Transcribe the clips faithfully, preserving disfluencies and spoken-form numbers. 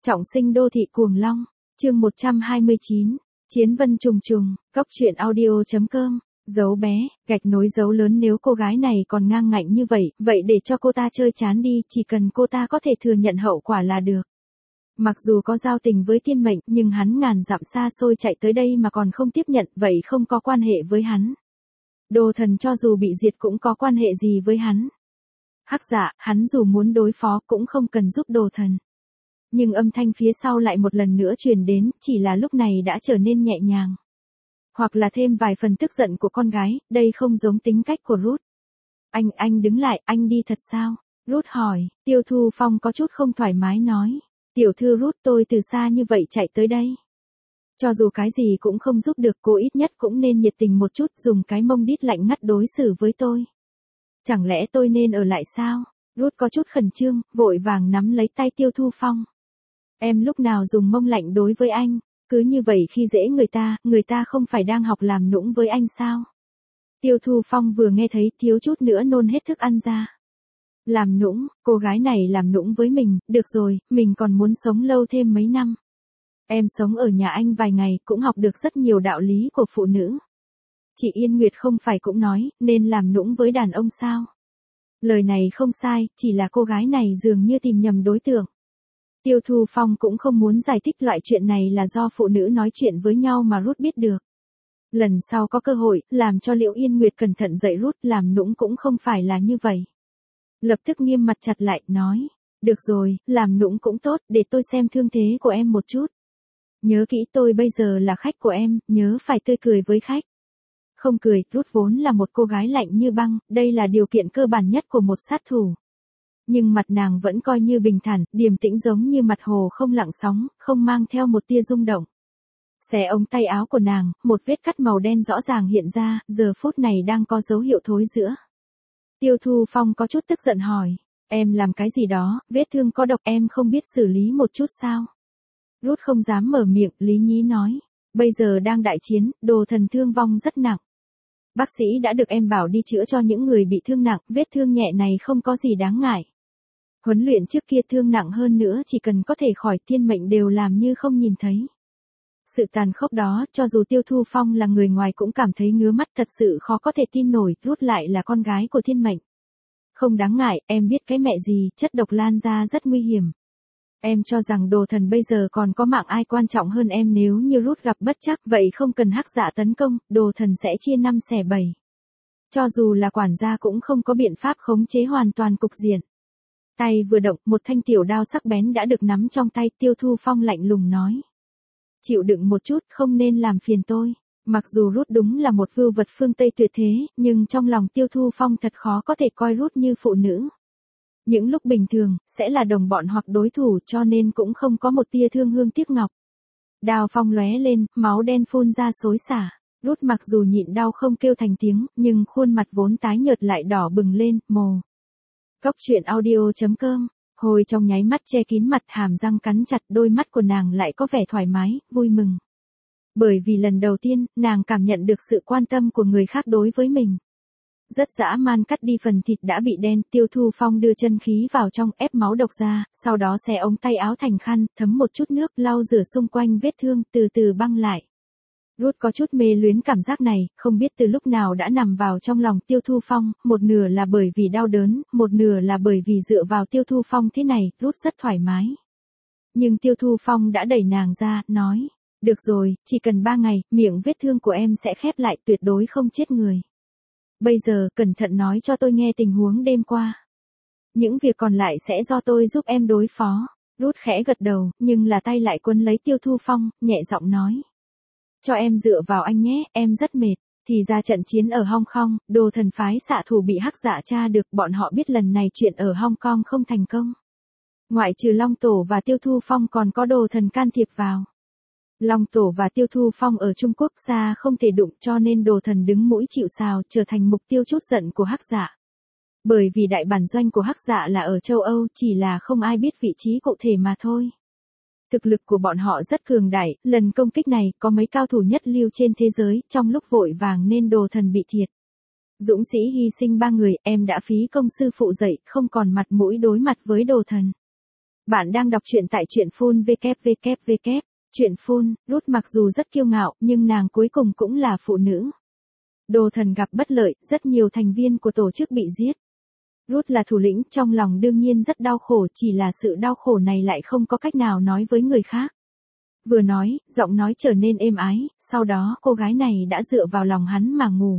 Trọng sinh đô thị cuồng long, chương một trăm hai mươi chín, chiến vân trùng trùng, góc truyện audio.com, dấu bé, gạch nối dấu lớn nếu cô gái này còn ngang ngạnh như vậy, vậy để cho cô ta chơi chán đi, chỉ cần cô ta có thể thừa nhận hậu quả là được. Mặc dù có giao tình với thiên mệnh, nhưng hắn ngàn dặm xa xôi chạy tới đây mà còn không tiếp nhận, vậy không có quan hệ với hắn. Đồ thần cho dù bị diệt cũng có quan hệ gì với hắn. Hắc Dạ, hắn dù muốn đối phó cũng không cần giúp đồ thần. Nhưng âm thanh phía sau lại một lần nữa truyền đến, chỉ là lúc này đã trở nên nhẹ nhàng. Hoặc là thêm vài phần tức giận của con gái, đây không giống tính cách của Ruth. Anh, anh đứng lại, anh đi thật sao? Ruth hỏi, Tiêu Thu Phong có chút không thoải mái nói. Tiểu thư Ruth, tôi từ xa như vậy chạy tới đây. Cho dù cái gì cũng không giúp được, cô ít nhất cũng nên nhiệt tình một chút, dùng cái mông đít lạnh ngắt đối xử với tôi. Chẳng lẽ tôi nên ở lại sao? Ruth có chút khẩn trương, vội vàng nắm lấy tay Tiêu Thu Phong. Em lúc nào dùng mông lạnh đối với anh, cứ như vậy khi dễ người ta, người ta không phải đang học làm nũng với anh sao? Tiêu Thu Phong vừa nghe thấy thiếu chút nữa nôn hết thức ăn ra. Làm nũng, cô gái này làm nũng với mình, được rồi, mình còn muốn sống lâu thêm mấy năm. Em sống ở nhà anh vài ngày cũng học được rất nhiều đạo lý của phụ nữ. Chị Yên Nguyệt không phải cũng nói, nên làm nũng với đàn ông sao? Lời này không sai, chỉ là cô gái này dường như tìm nhầm đối tượng. Tiêu Thu Phong cũng không muốn giải thích loại chuyện này là do phụ nữ nói chuyện với nhau mà Ruth biết được. Lần sau có cơ hội, làm cho Liễu Yên Nguyệt cẩn thận dạy Ruth, làm nũng cũng không phải là như vậy. Lập tức nghiêm mặt chặt lại, nói, được rồi, làm nũng cũng tốt, để tôi xem thương thế của em một chút. Nhớ kỹ tôi bây giờ là khách của em, nhớ phải tươi cười với khách. Không cười, Ruth vốn là một cô gái lạnh như băng, đây là điều kiện cơ bản nhất của một sát thủ. Nhưng mặt nàng vẫn coi như bình thản, điềm tĩnh giống như mặt hồ không lặng sóng, không mang theo một tia rung động. Xé ống tay áo của nàng, một vết cắt màu đen rõ ràng hiện ra, giờ phút này đang có dấu hiệu thối rữa. Tiêu Thu Phong có chút tức giận hỏi, em làm cái gì đó, vết thương có độc em không biết xử lý một chút sao? Ruth không dám mở miệng, lý nhí nói, bây giờ đang đại chiến, đồ thần thương vong rất nặng. Bác sĩ đã được em bảo đi chữa cho những người bị thương nặng, vết thương nhẹ này không có gì đáng ngại. Huấn luyện trước kia thương nặng hơn nữa chỉ cần có thể khỏi thiên mệnh đều làm như không nhìn thấy. Sự tàn khốc đó, cho dù Tiêu Thu Phong là người ngoài cũng cảm thấy ngứa mắt, thật sự khó có thể tin nổi, Ruth lại là con gái của thiên mệnh. Không đáng ngại, em biết cái mẹ gì, chất độc lan ra rất nguy hiểm. Em cho rằng đồ thần bây giờ còn có mạng ai quan trọng hơn em, nếu như Ruth gặp bất trắc, vậy không cần Hắc Dạ tấn công, đồ thần sẽ chia năm xẻ bảy. Cho dù là quản gia cũng không có biện pháp khống chế hoàn toàn cục diện. Tay vừa động, một thanh tiểu đao sắc bén đã được nắm trong tay, Tiêu Thu Phong lạnh lùng nói. Chịu đựng một chút, không nên làm phiền tôi. Mặc dù Ruth đúng là một vưu vật phương Tây tuyệt thế, nhưng trong lòng Tiêu Thu Phong thật khó có thể coi Ruth như phụ nữ. Những lúc bình thường, sẽ là đồng bọn hoặc đối thủ, cho nên cũng không có một tia thương hương tiếc ngọc. Đao phong lóe lên, máu đen phun ra xối xả. Ruth mặc dù nhịn đau không kêu thành tiếng, nhưng khuôn mặt vốn tái nhợt lại đỏ bừng lên, mồ. Góc truyện audio.com, hồi trong nháy mắt che kín mặt, hàm răng cắn chặt, đôi mắt của nàng lại có vẻ thoải mái, vui mừng. Bởi vì lần đầu tiên, nàng cảm nhận được sự quan tâm của người khác đối với mình. Rất dã man cắt đi phần thịt đã bị đen, Tiêu Thu Phong đưa chân khí vào trong, ép máu độc ra, sau đó xé ống tay áo thành khăn, thấm một chút nước, lau rửa xung quanh vết thương, từ từ băng lại. Ruth có chút mê luyến cảm giác này, không biết từ lúc nào đã nằm vào trong lòng Tiêu Thu Phong, một nửa là bởi vì đau đớn, một nửa là bởi vì dựa vào Tiêu Thu Phong thế này, Ruth rất thoải mái. Nhưng Tiêu Thu Phong đã đẩy nàng ra, nói, được rồi, chỉ cần ba ngày, miệng vết thương của em sẽ khép lại, tuyệt đối không chết người. Bây giờ, cẩn thận nói cho tôi nghe tình huống đêm qua. Những việc còn lại sẽ do tôi giúp em đối phó. Ruth khẽ gật đầu, nhưng là tay lại quấn lấy Tiêu Thu Phong, nhẹ giọng nói. Cho em dựa vào anh nhé, em rất mệt. Thì ra trận chiến ở Hong Kong, đồ thần phái xạ thủ bị Hắc Dạ tra được, bọn họ biết lần này chuyện ở Hong Kong không thành công. Ngoại trừ Long Tổ và Tiêu Thu Phong còn có đồ thần can thiệp vào. Long Tổ và Tiêu Thu Phong ở Trung Quốc xa không thể đụng, cho nên đồ thần đứng mũi chịu sào, trở thành mục tiêu trút giận của Hắc Dạ. Bởi vì đại bản doanh của Hắc Dạ là ở châu Âu, chỉ là không ai biết vị trí cụ thể mà thôi. Thực lực của bọn họ rất cường đại, lần công kích này có mấy cao thủ nhất lưu trên thế giới, trong lúc vội vàng nên đồ thần bị thiệt. Dũng sĩ hy sinh ba người, em đã phí công sư phụ dạy, không còn mặt mũi đối mặt với đồ thần. Bạn đang đọc truyện tại truyện phun vê kép vê kép vê kép. Truyện phun, Ruth mặc dù rất kiêu ngạo, nhưng nàng cuối cùng cũng là phụ nữ. Đồ thần gặp bất lợi, rất nhiều thành viên của tổ chức bị giết. Ruth là thủ lĩnh, trong lòng đương nhiên rất đau khổ, chỉ là sự đau khổ này lại không có cách nào nói với người khác. Vừa nói, giọng nói trở nên êm ái, sau đó cô gái này đã dựa vào lòng hắn mà ngủ.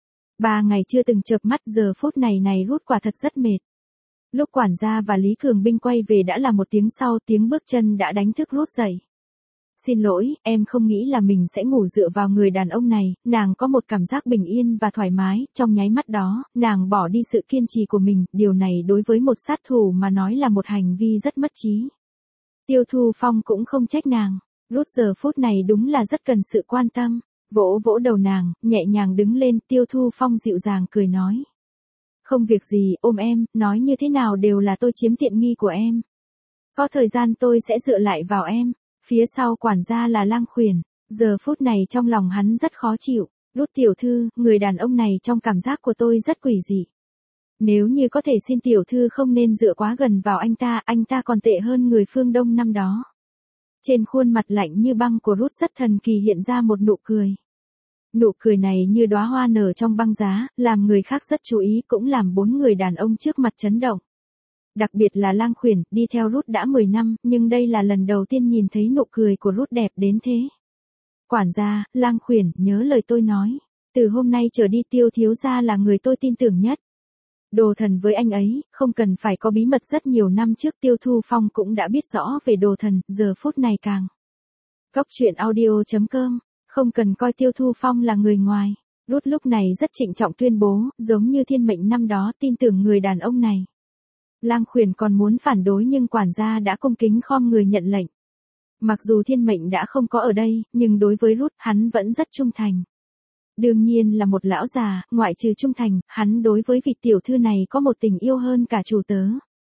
Ba ngày chưa từng chợp mắt, giờ phút này này Ruth quả thật rất mệt. Lúc quản gia và Lý Cường Binh quay về đã là một tiếng sau, tiếng bước chân đã đánh thức Ruth dậy. Xin lỗi, em không nghĩ là mình sẽ ngủ dựa vào người đàn ông này, nàng có một cảm giác bình yên và thoải mái, trong nháy mắt đó, nàng bỏ đi sự kiên trì của mình, điều này đối với một sát thủ mà nói là một hành vi rất mất trí. Tiêu Thu Phong cũng không trách nàng, Ruth giờ phút này đúng là rất cần sự quan tâm, vỗ vỗ đầu nàng, nhẹ nhàng đứng lên, Tiêu Thu Phong dịu dàng cười nói. Không việc gì, ôm em, nói như thế nào đều là tôi chiếm tiện nghi của em. Có thời gian tôi sẽ dựa lại vào em. Phía sau quản gia là Lang Khuyển, giờ phút này trong lòng hắn rất khó chịu, Ruth tiểu thư, người đàn ông này trong cảm giác của tôi rất quỷ dị. Nếu như có thể xin tiểu thư không nên dựa quá gần vào anh ta, anh ta còn tệ hơn người phương Đông năm đó. Trên khuôn mặt lạnh như băng của Ruth rất thần kỳ hiện ra một nụ cười. Nụ cười này như đóa hoa nở trong băng giá, làm người khác rất chú ý, cũng làm bốn người đàn ông trước mặt chấn động. Đặc biệt là Lang Khuyển, đi theo Ruth đã mười năm, nhưng đây là lần đầu tiên nhìn thấy nụ cười của Ruth đẹp đến thế. Quản gia, Lang Khuyển, nhớ lời tôi nói. Từ hôm nay trở đi Tiêu thiếu gia là người tôi tin tưởng nhất. Đồ thần với anh ấy, không cần phải có bí mật, rất nhiều năm trước Tiêu Thu Phong cũng đã biết rõ về đồ thần, giờ phút này càng. Góc truyện audio chấm com, không cần coi Tiêu Thu Phong là người ngoài. Ruth lúc này rất trịnh trọng tuyên bố, giống như thiên mệnh năm đó tin tưởng người đàn ông này. Lang Khuyển còn muốn phản đối nhưng quản gia đã cung kính khom người nhận lệnh. Mặc dù thiên mệnh đã không có ở đây, nhưng đối với Ruth, hắn vẫn rất trung thành. Đương nhiên là một lão già, ngoại trừ trung thành, hắn đối với vị tiểu thư này có một tình yêu hơn cả chủ tớ.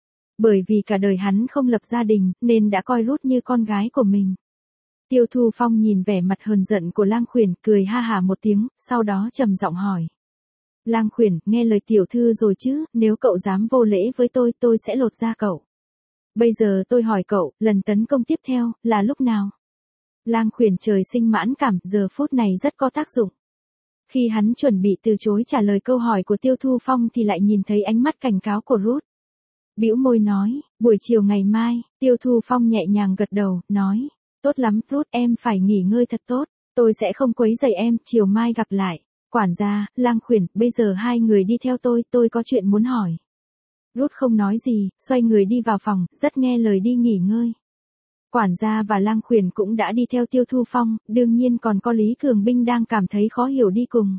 Bởi vì cả đời hắn không lập gia đình, nên đã coi Ruth như con gái của mình. Tiêu Thu Phong nhìn vẻ mặt hờn giận của Lang Khuyển, cười ha hả một tiếng, sau đó trầm giọng hỏi. Lang Khuyển, nghe lời tiểu thư rồi chứ, nếu cậu dám vô lễ với tôi, tôi sẽ lột da cậu. Bây giờ tôi hỏi cậu, lần tấn công tiếp theo, là lúc nào? Lang Khuyển trời sinh mãn cảm, giờ phút này rất có tác dụng. Khi hắn chuẩn bị từ chối trả lời câu hỏi của Tiêu Thu Phong thì lại nhìn thấy ánh mắt cảnh cáo của Ruth. Bĩu môi nói, buổi chiều ngày mai, Tiêu Thu Phong nhẹ nhàng gật đầu, nói, tốt lắm, Ruth, em phải nghỉ ngơi thật tốt, tôi sẽ không quấy rầy em, chiều mai gặp lại. Quản gia, Lang Khuyển, bây giờ hai người đi theo tôi, tôi có chuyện muốn hỏi. Ruth không nói gì, xoay người đi vào phòng, rất nghe lời đi nghỉ ngơi. Quản gia và Lang Khuyển cũng đã đi theo Tiêu Thu Phong, đương nhiên còn có Lý Cường Binh đang cảm thấy khó hiểu đi cùng.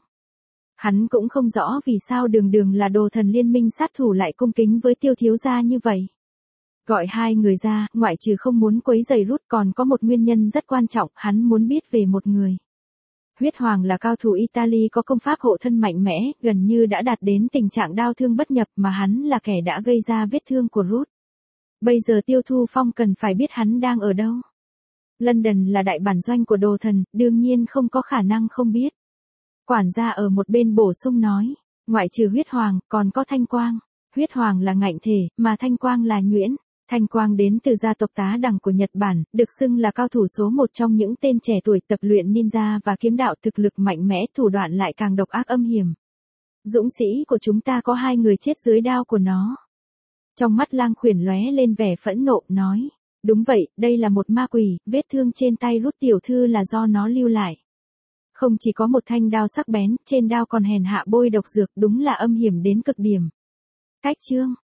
Hắn cũng không rõ vì sao đường đường là đồ thần liên minh sát thủ lại cung kính với Tiêu thiếu gia như vậy. Gọi hai người ra, ngoại trừ không muốn quấy rầy Ruth còn có một nguyên nhân rất quan trọng, hắn muốn biết về một người. Huyết Hoàng là cao thủ Italy có công pháp hộ thân mạnh mẽ, gần như đã đạt đến tình trạng đau thương bất nhập mà hắn là kẻ đã gây ra vết thương của Ruth. Bây giờ Tiêu Thu Phong cần phải biết hắn đang ở đâu. London là đại bản doanh của đồ thần, đương nhiên không có khả năng không biết. Quản gia ở một bên bổ sung nói, ngoại trừ Huyết Hoàng, còn có Thanh Quang. Huyết Hoàng là ngạnh thể, mà Thanh Quang là nhuyễn. Thanh Quang đến từ gia tộc Tá Đằng của Nhật Bản, được xưng là cao thủ số một trong những tên trẻ tuổi tập luyện ninja và kiếm đạo, thực lực mạnh mẽ, thủ đoạn lại càng độc ác âm hiểm. Dũng sĩ của chúng ta có hai người chết dưới đao của nó. Trong mắt Lang Khuyển lóe lên vẻ phẫn nộ, nói, đúng vậy, đây là một ma quỷ, vết thương trên tay Ruth tiểu thư là do nó lưu lại. Không chỉ có một thanh đao sắc bén, trên đao còn hèn hạ bôi độc dược, đúng là âm hiểm đến cực điểm. Cách chương